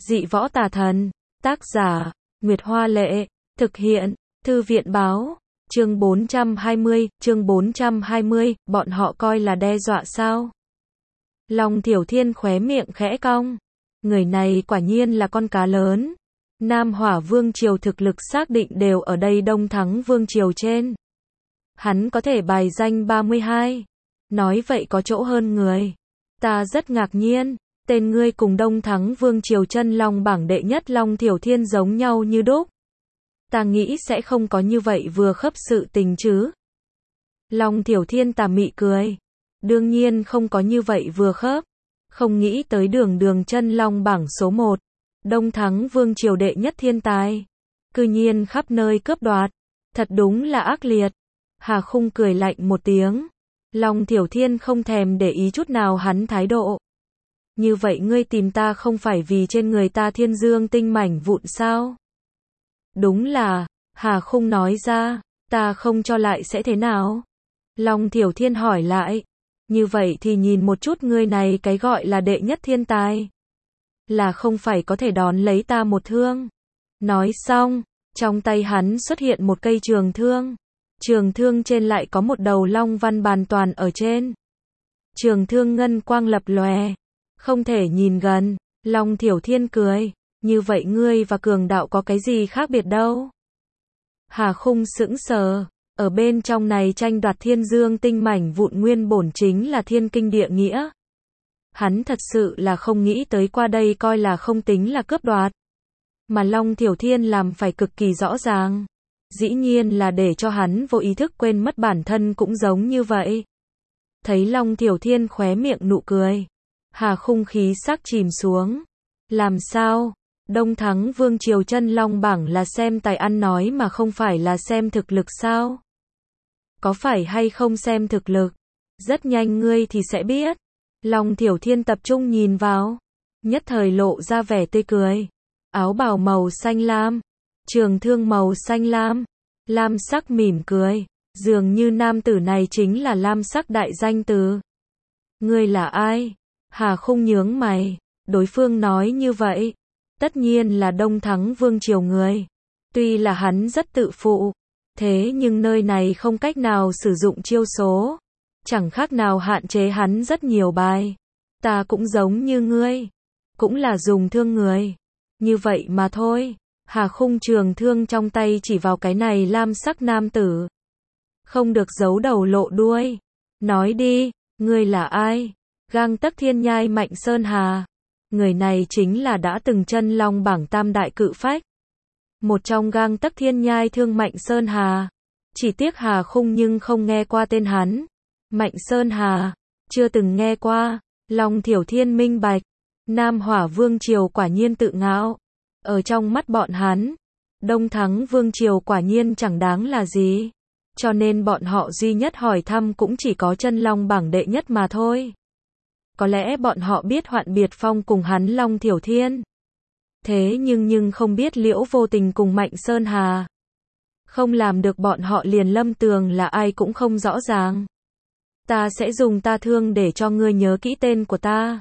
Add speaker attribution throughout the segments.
Speaker 1: Dị võ tà thần. Tác giả, Nguyệt Hoa Lệ. Thực hiện, Thư viện Báo. Chương 420, bọn họ coi là đe dọa sao? Long Thiểu Thiên khóe miệng khẽ cong. Người này quả nhiên là con cá lớn. Nam Hỏa Vương Triều thực lực xác định đều ở đây Đông Thắng Vương Triều trên. Hắn có thể bài danh 32. Nói vậy có chỗ hơn người. Ta rất ngạc nhiên, tên ngươi cùng Đông Thắng Vương Triều chân long bảng đệ nhất Long Thiểu Thiên giống nhau như đúc. Ta nghĩ sẽ không có như vậy vừa khớp sự tình chứ. Long Thiểu Thiên tà mị cười. Đương nhiên không có như vậy vừa khớp. Không nghĩ tới đường chân long bảng số 1. Đông Thắng Vương Triều đệ nhất thiên tài. Cư nhiên khắp nơi cướp đoạt. Thật đúng là ác liệt. Hà Khung cười lạnh một tiếng. Long Thiểu Thiên không thèm để ý chút nào hắn thái độ. Như vậy ngươi tìm ta không phải vì trên người ta thiên dương tinh mảnh vụn sao? Đúng là, Hà Khung nói ra, ta không cho lại sẽ thế nào? Long Thiểu Thiên hỏi lại. Như vậy thì nhìn một chút ngươi này cái gọi là đệ nhất thiên tài. Là không phải có thể đón lấy ta một thương. Nói xong, trong tay hắn xuất hiện một cây trường thương. Trường thương trên lại có một đầu long văn bàn toàn ở trên. Trường thương ngân quang lập lòe. Không thể nhìn gần. Long Thiểu Thiên cười. Như vậy ngươi và cường đạo có cái gì khác biệt đâu? Hà Khung sững sờ. Ở bên trong này tranh đoạt thiên dương tinh mảnh vụn nguyên bổn chính là thiên kinh địa nghĩa. Hắn thật sự là không nghĩ tới qua đây coi là không tính là cướp đoạt. Mà Long Thiểu Thiên làm phải cực kỳ rõ ràng. Dĩ nhiên là để cho hắn vô ý thức quên mất bản thân cũng giống như vậy. Thấy Long Thiểu Thiên khóe miệng nụ cười. Hà Khung khí sắc chìm xuống. Làm sao? Đông Thắng Vương Triều chân long bảng là xem tài ăn nói mà không phải là xem thực lực sao? Có phải hay không xem thực lực? Rất nhanh ngươi thì sẽ biết. Long Thiểu Thiên tập trung nhìn vào. Nhất thời lộ ra vẻ tươi cười. Áo bào màu xanh lam. Trường thương màu xanh lam. Lam sắc mỉm cười. Dường như nam tử này chính là lam sắc đại danh từ. Ngươi là ai? Hà Khung nhướng mày. Đối phương nói như vậy. Tất nhiên là Đông Thắng Vương Triều người. Tuy là hắn rất tự phụ. Thế nhưng nơi này không cách nào sử dụng chiêu số. Chẳng khác nào hạn chế hắn rất nhiều bài. Ta cũng giống như ngươi. Cũng là dùng thương người. Như vậy mà thôi. Hà Khung trường thương trong tay chỉ vào cái này lam sắc nam tử. Không được giấu đầu lộ đuôi. Nói đi, ngươi là ai? Gang Tấc Thiên Nhai Mạnh Sơn Hà. Người này chính là đã từng chân long bảng tam đại cự phách. Một trong Gang Tấc Thiên Nhai Thương Mạnh Sơn Hà. Chỉ tiếc Hà Khung nhưng không nghe qua tên hắn. Mạnh Sơn Hà, chưa từng nghe qua. Long Thiểu Thiên minh bạch. Nam Hỏa Vương Triều quả nhiên tự ngạo. Ở trong mắt bọn hắn, Đông Thắng Vương Triều quả nhiên chẳng đáng là gì. Cho nên bọn họ duy nhất hỏi thăm cũng chỉ có chân long bảng đệ nhất mà thôi. Có lẽ bọn họ biết Hoạn Biệt Phong cùng hắn Long Thiểu Thiên. Thế nhưng không biết Liễu Vô Tình cùng Mạnh Sơn Hà. Không làm được bọn họ liền Lâm Tường là ai cũng không rõ ràng. Ta sẽ dùng ta thương để cho ngươi nhớ kỹ tên của ta.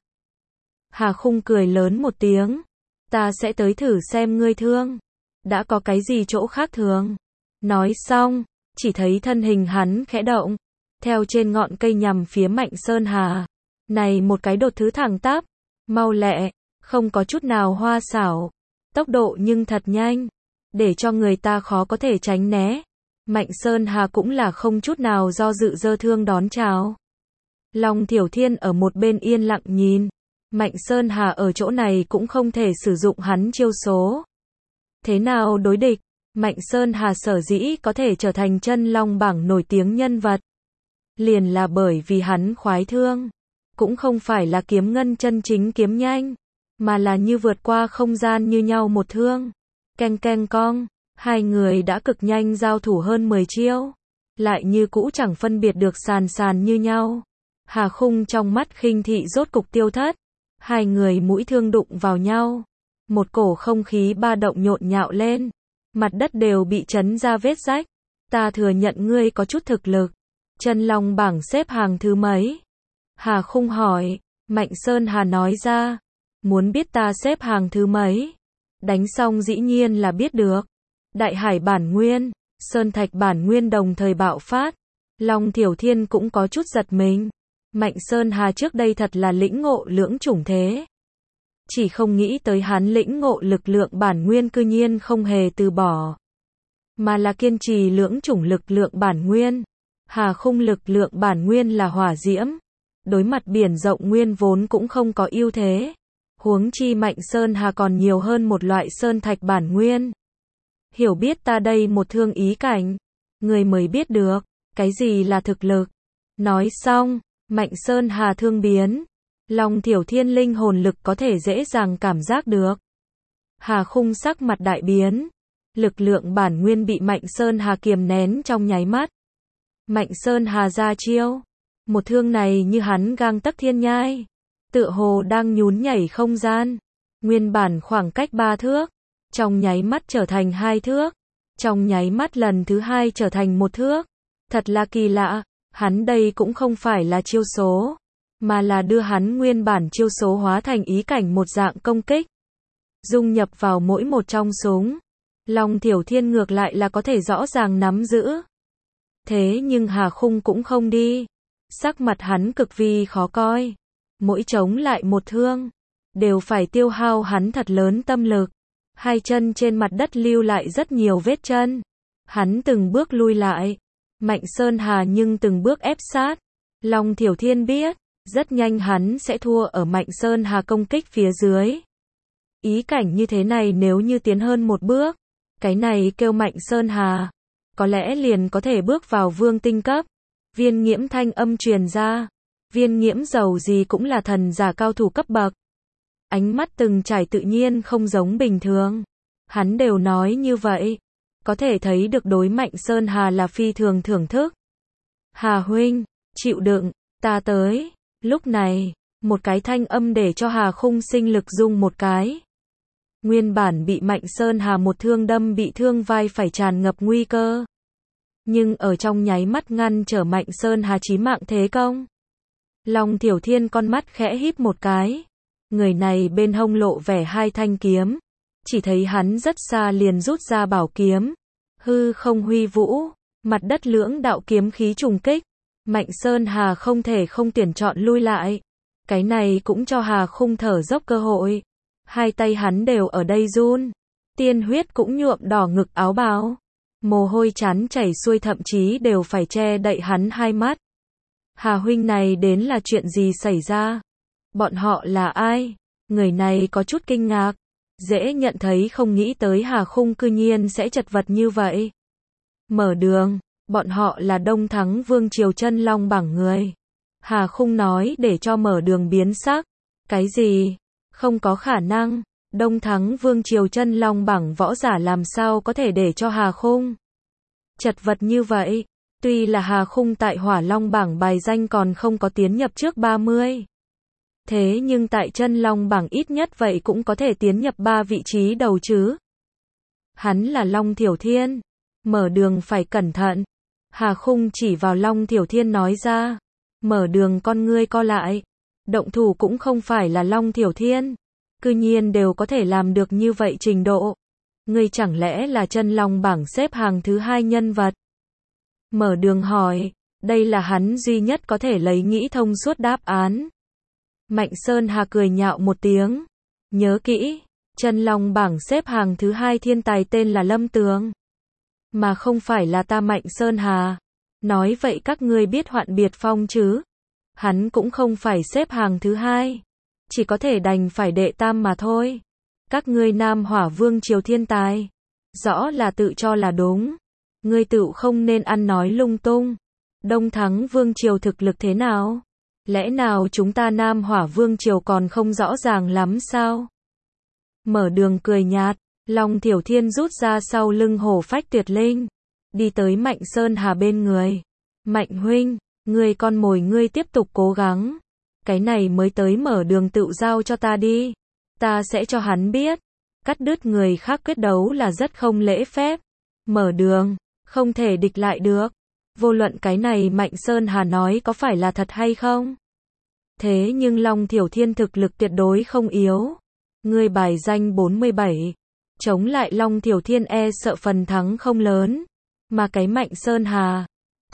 Speaker 1: Hà Khung cười lớn một tiếng. Ta sẽ tới thử xem ngươi thương. Đã có cái gì chỗ khác thường. Nói xong, chỉ thấy thân hình hắn khẽ động. Theo trên ngọn cây nhằm phía Mạnh Sơn Hà. Này một cái đột thứ thẳng tắp. Mau lẹ, không có chút nào hoa xảo. Tốc độ nhưng thật nhanh. Để cho người ta khó có thể tránh né. Mạnh Sơn Hà cũng là không chút nào do dự giơ thương đón chào. Long Thiểu Thiên ở một bên yên lặng nhìn. Mạnh Sơn Hà ở chỗ này cũng không thể sử dụng hắn chiêu số. Thế nào đối địch? Mạnh Sơn Hà sở dĩ có thể trở thành chân long bảng nổi tiếng nhân vật. Liền là bởi vì hắn khoái thương. Cũng không phải là kiếm ngân chân chính kiếm nhanh. Mà là như vượt qua không gian như nhau một thương. Keng keng cong. Hai người đã cực nhanh giao thủ hơn 10 chiêu. Lại như cũ chẳng phân biệt được sàn như nhau. Hà Khung trong mắt khinh thị rốt cục tiêu thất. Hai người mũi thương đụng vào nhau. Một cổ không khí ba động nhộn nhạo lên. Mặt đất đều bị chấn ra vết rách. Ta thừa nhận ngươi có chút thực lực. Chân long bảng xếp hàng thứ mấy? Hà Khung hỏi. Mạnh Sơn Hà nói ra. Muốn biết ta xếp hàng thứ mấy? Đánh xong dĩ nhiên là biết được. Đại hải bản nguyên, sơn thạch bản nguyên đồng thời bạo phát. Long Thiểu Thiên cũng có chút giật mình. Mạnh Sơn Hà trước đây thật là lĩnh ngộ lưỡng chủng thế. Chỉ không nghĩ tới hắn lĩnh ngộ lực lượng bản nguyên cư nhiên không hề từ bỏ. Mà là kiên trì lưỡng chủng lực lượng bản nguyên. Hà khung lực lượng bản nguyên là hỏa diễm. Đối mặt biển rộng nguyên vốn cũng không có ưu thế. Huống chi Mạnh Sơn Hà còn nhiều hơn một loại sơn thạch bản nguyên. Hiểu biết ta đây một thương ý cảnh. Người mới biết được, cái gì là thực lực. Nói xong, Mạnh Sơn Hà thương biến. Long Thiểu Thiên linh hồn lực có thể dễ dàng cảm giác được. Hà khung sắc mặt đại biến. Lực lượng bản nguyên bị Mạnh Sơn Hà kiềm nén trong nháy mắt. Mạnh Sơn Hà ra chiêu. Một thương này như hắn gang tấc thiên nhai. Tựa hồ đang nhún nhảy không gian. Nguyên bản khoảng cách 3 thước. Trong nháy mắt trở thành 2 thước. Trong nháy mắt lần thứ 2 trở thành 1 thước. Thật là kỳ lạ. Hắn đây cũng không phải là chiêu số. Mà là đưa hắn nguyên bản chiêu số hóa thành ý cảnh một dạng công kích. Dung nhập vào mỗi một trong súng. Long Thiểu Thiên ngược lại là có thể rõ ràng nắm giữ. Thế nhưng Hà khung cũng không đi. Sắc mặt hắn cực vì khó coi. Mỗi chống lại một thương. Đều phải tiêu hao hắn thật lớn tâm lực. Hai chân trên mặt đất lưu lại rất nhiều vết chân. Hắn từng bước lui lại. Mạnh Sơn Hà nhưng từng bước ép sát. Long Thiểu Thiên biết. Rất nhanh hắn sẽ thua ở Mạnh Sơn Hà công kích phía dưới. Ý cảnh như thế này nếu như tiến hơn một bước. Cái này kêu Mạnh Sơn Hà. Có lẽ liền có thể bước vào vương tinh cấp. Viên Nghiễm thanh âm truyền ra. Viên Nghiễm dầu gì cũng là thần giả cao thủ cấp bậc. Ánh mắt từng trải tự nhiên không giống bình thường. Hắn đều nói như vậy. Có thể thấy được đối Mạnh Sơn Hà là phi thường thưởng thức. Hà huynh, chịu đựng, ta tới. Lúc này, một cái thanh âm để cho Hà khung sinh lực rung một cái. Nguyên bản bị Mạnh Sơn Hà một thương đâm bị thương vai phải tràn ngập nguy cơ. Nhưng ở trong nháy mắt ngăn trở Mạnh Sơn Hà chí mạng thế công. Long Thiểu Thiên con mắt khẽ híp một cái. Người này bên hông lộ vẻ hai thanh kiếm. Chỉ thấy hắn rất xa liền rút ra bảo kiếm. Hư không huy vũ. Mặt đất lưỡng đạo kiếm khí trùng kích. Mạnh Sơn Hà không thể không tuyển chọn lui lại. Cái này cũng cho Hà khung thở dốc cơ hội. Hai tay hắn đều ở đây run. Tiên huyết cũng nhuộm đỏ ngực áo bào. Mồ hôi chán chảy xuôi thậm chí đều phải che đậy hắn hai mắt. Hà huynh này đến là chuyện gì xảy ra? Bọn họ là ai? Người này có chút kinh ngạc. Dễ nhận thấy không nghĩ tới Hà khung cư nhiên sẽ chật vật như vậy. Mở đường. Bọn họ là Đông Thắng Vương Triều Chân Long bảng người. Hà khung nói để cho mở đường biến sắc. Cái gì? Không có khả năng. Đông Thắng Vương Triều Chân Long bảng võ giả làm sao có thể để cho Hà khung chật vật như vậy. Tuy là Hà khung tại Hỏa Long bảng bài danh còn không có tiến nhập trước 30. Thế nhưng tại Chân Long bảng ít nhất vậy cũng có thể tiến nhập 3 vị trí đầu chứ. Hắn là Long Thiểu Thiên. Mở đường phải cẩn thận. Hà khung chỉ vào Long Thiểu Thiên nói ra. Mở đường con ngươi co lại. Động thủ cũng không phải là Long Thiểu Thiên. Cư nhiên đều có thể làm được như vậy trình độ. Ngươi chẳng lẽ là Chân Long bảng xếp hàng thứ 2 nhân vật? Mở đường hỏi. Đây là hắn duy nhất có thể lấy nghĩ thông suốt đáp án. Mạnh Sơn Hà cười nhạo một tiếng. Nhớ kỹ. Chân Long bảng xếp hàng thứ 2 thiên tài tên là Lâm Tường. Mà không phải là ta Mạnh Sơn Hà. Nói vậy các ngươi biết Hoạn Biệt Phong chứ? Hắn cũng không phải xếp hàng thứ 2. Chỉ có thể đành phải đệ tam mà thôi. Các ngươi Nam Hỏa Vương Triều thiên tài. Rõ là tự cho là đúng. Ngươi tự không nên ăn nói lung tung. Đông Thắng Vương Triều thực lực thế nào? Lẽ nào chúng ta Nam Hỏa Vương Triều còn không rõ ràng lắm sao? Mở đường cười nhạt. Long Thiểu Thiên rút ra sau lưng hổ phách tuyệt linh. Đi tới Mạnh Sơn Hà bên người. Mạnh huynh, ngươi con mồi ngươi tiếp tục cố gắng. Cái này mới tới mở đường tự giao cho ta đi. Ta sẽ cho hắn biết. Cắt đứt người khác quyết đấu là rất không lễ phép. Mở đường, không thể địch lại được. Vô luận cái này Mạnh Sơn Hà nói có phải là thật hay không. Thế nhưng Long Thiểu Thiên thực lực tuyệt đối không yếu. Ngươi bài danh 47. Chống lại Long Thiểu Thiên e sợ phần thắng không lớn. Mà cái Mạnh Sơn Hà.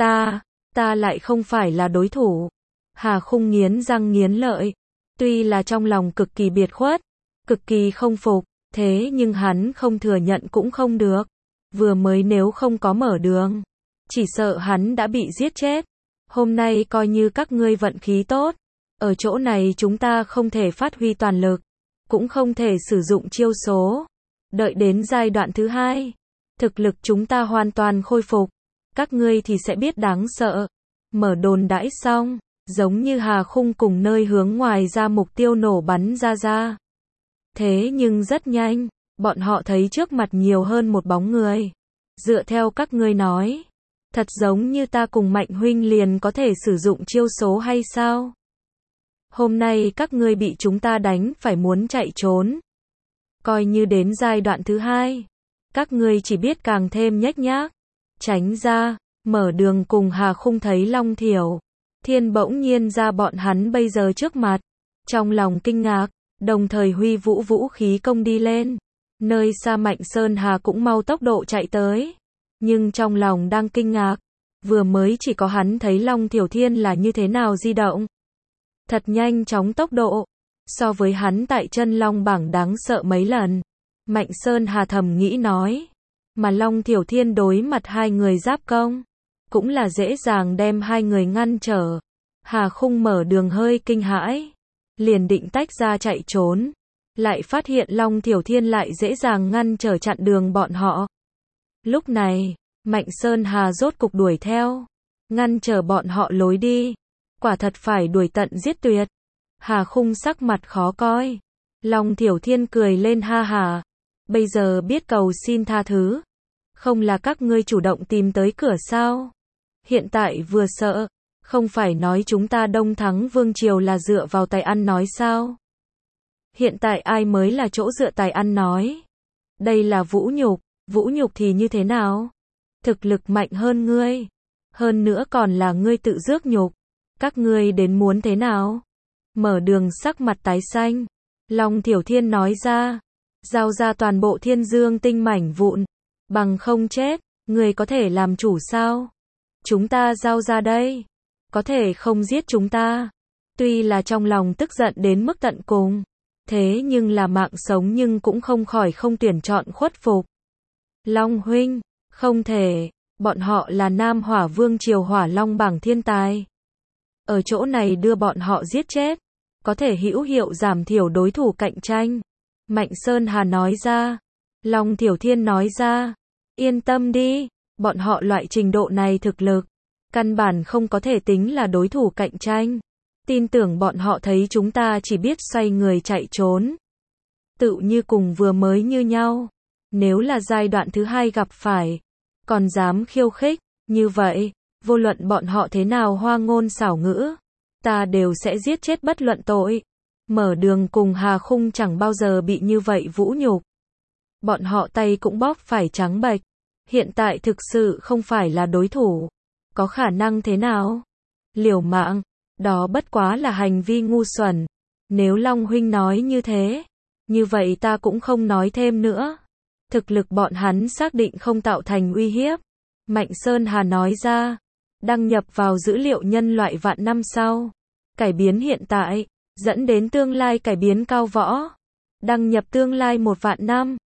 Speaker 1: Ta lại không phải là đối thủ. Hà Khung nghiến răng nghiến lợi. Tuy là trong lòng cực kỳ biệt khuất, cực kỳ không phục, thế nhưng hắn không thừa nhận cũng không được. Vừa mới nếu không có mở đường, chỉ sợ hắn đã bị giết chết. Hôm nay coi như các ngươi vận khí tốt. Ở chỗ này chúng ta không thể phát huy toàn lực, cũng không thể sử dụng chiêu số. Đợi đến giai đoạn thứ hai, thực lực chúng ta hoàn toàn khôi phục, các ngươi thì sẽ biết đáng sợ. Mở đồn đãi xong, giống như Hà Khung cùng nơi hướng ngoài ra mục tiêu nổ bắn ra. Thế nhưng rất nhanh, bọn họ thấy trước mặt nhiều hơn một bóng người. Dựa theo các ngươi nói, thật giống như ta cùng Mạnh huynh liền có thể sử dụng chiêu số hay sao? Hôm nay các ngươi bị chúng ta đánh phải muốn chạy trốn. Coi như đến giai đoạn thứ hai, các ngươi chỉ biết càng thêm nhếch nhác, tránh ra. Mở đường cùng Hà Khung thấy Long Thiểu Thiên bỗng nhiên ra bọn hắn bây giờ trước mặt, trong lòng kinh ngạc, đồng thời huy vũ khí công đi lên. Nơi xa Mạnh Sơn Hà cũng mau tốc độ chạy tới, nhưng trong lòng đang kinh ngạc, vừa mới chỉ có hắn thấy Long Thiểu Thiên là như thế nào di động. Thật nhanh chóng tốc độ, so với hắn tại chân Long bảng đáng sợ mấy lần. Mạnh Sơn Hà thầm nghĩ nói, mà Long Thiểu Thiên đối mặt hai người giáp công, cũng là dễ dàng đem hai người ngăn trở. Hà Khung mở đường hơi kinh hãi, liền định tách ra chạy trốn, lại phát hiện Long Thiểu Thiên lại dễ dàng ngăn trở chặn đường bọn họ. Lúc này, Mạnh Sơn Hà rốt cục đuổi theo, ngăn trở bọn họ lối đi, quả thật phải đuổi tận giết tuyệt. Hà Khung sắc mặt khó coi, Long Thiểu Thiên cười lên ha hà, bây giờ biết cầu xin tha thứ, không là các ngươi chủ động tìm tới cửa sao? Hiện tại vừa sợ, không phải nói chúng ta đông thắng vương triều là dựa vào tài ăn nói sao? Hiện tại ai mới là chỗ dựa tài ăn nói? Đây là vũ nhục thì như thế nào? Thực lực mạnh hơn ngươi, hơn nữa còn là ngươi tự rước nhục, các ngươi đến muốn thế nào? Mở đường sắc mặt tái xanh, Long Thiểu Thiên nói ra, giao ra toàn bộ Thiên Dương tinh mảnh vụn, bằng không chết, ngươi có thể làm chủ sao? Chúng ta giao ra đây, có thể không giết chúng ta. Tuy là trong lòng tức giận đến mức tận cùng, thế nhưng là mạng sống nhưng cũng không khỏi không tuyển chọn khuất phục. Long huynh, không thể, bọn họ là Nam Hỏa Vương triều Hỏa Long bảng thiên tài. Ở chỗ này đưa bọn họ giết chết, có thể hữu hiệu giảm thiểu đối thủ cạnh tranh. Mạnh Sơn Hà nói ra. Long Thiểu Thiên nói ra, yên tâm đi, bọn họ loại trình độ này thực lực, căn bản không có thể tính là đối thủ cạnh tranh. Tin tưởng bọn họ thấy chúng ta chỉ biết xoay người chạy trốn. Tự như cùng vừa mới như nhau. Nếu là giai đoạn thứ hai gặp phải, còn dám khiêu khích, như vậy, vô luận bọn họ thế nào hoa ngôn xảo ngữ, ta đều sẽ giết chết bất luận tội. Mở đường cùng Hà Khung chẳng bao giờ bị như vậy vũ nhục. Bọn họ tay cũng bóp phải trắng bệch. Hiện tại thực sự không phải là đối thủ. Có khả năng thế nào? Liều mạng, đó bất quá là hành vi ngu xuẩn. Nếu Long huynh nói như thế, như vậy ta cũng không nói thêm nữa. Thực lực bọn hắn xác định không tạo thành uy hiếp. Mạnh Sơn Hà nói ra, đăng nhập vào dữ liệu nhân loại vạn năm sau. Cải biến hiện tại, dẫn đến tương lai cải biến cao võ. Đăng nhập tương lai 1 vạn năm.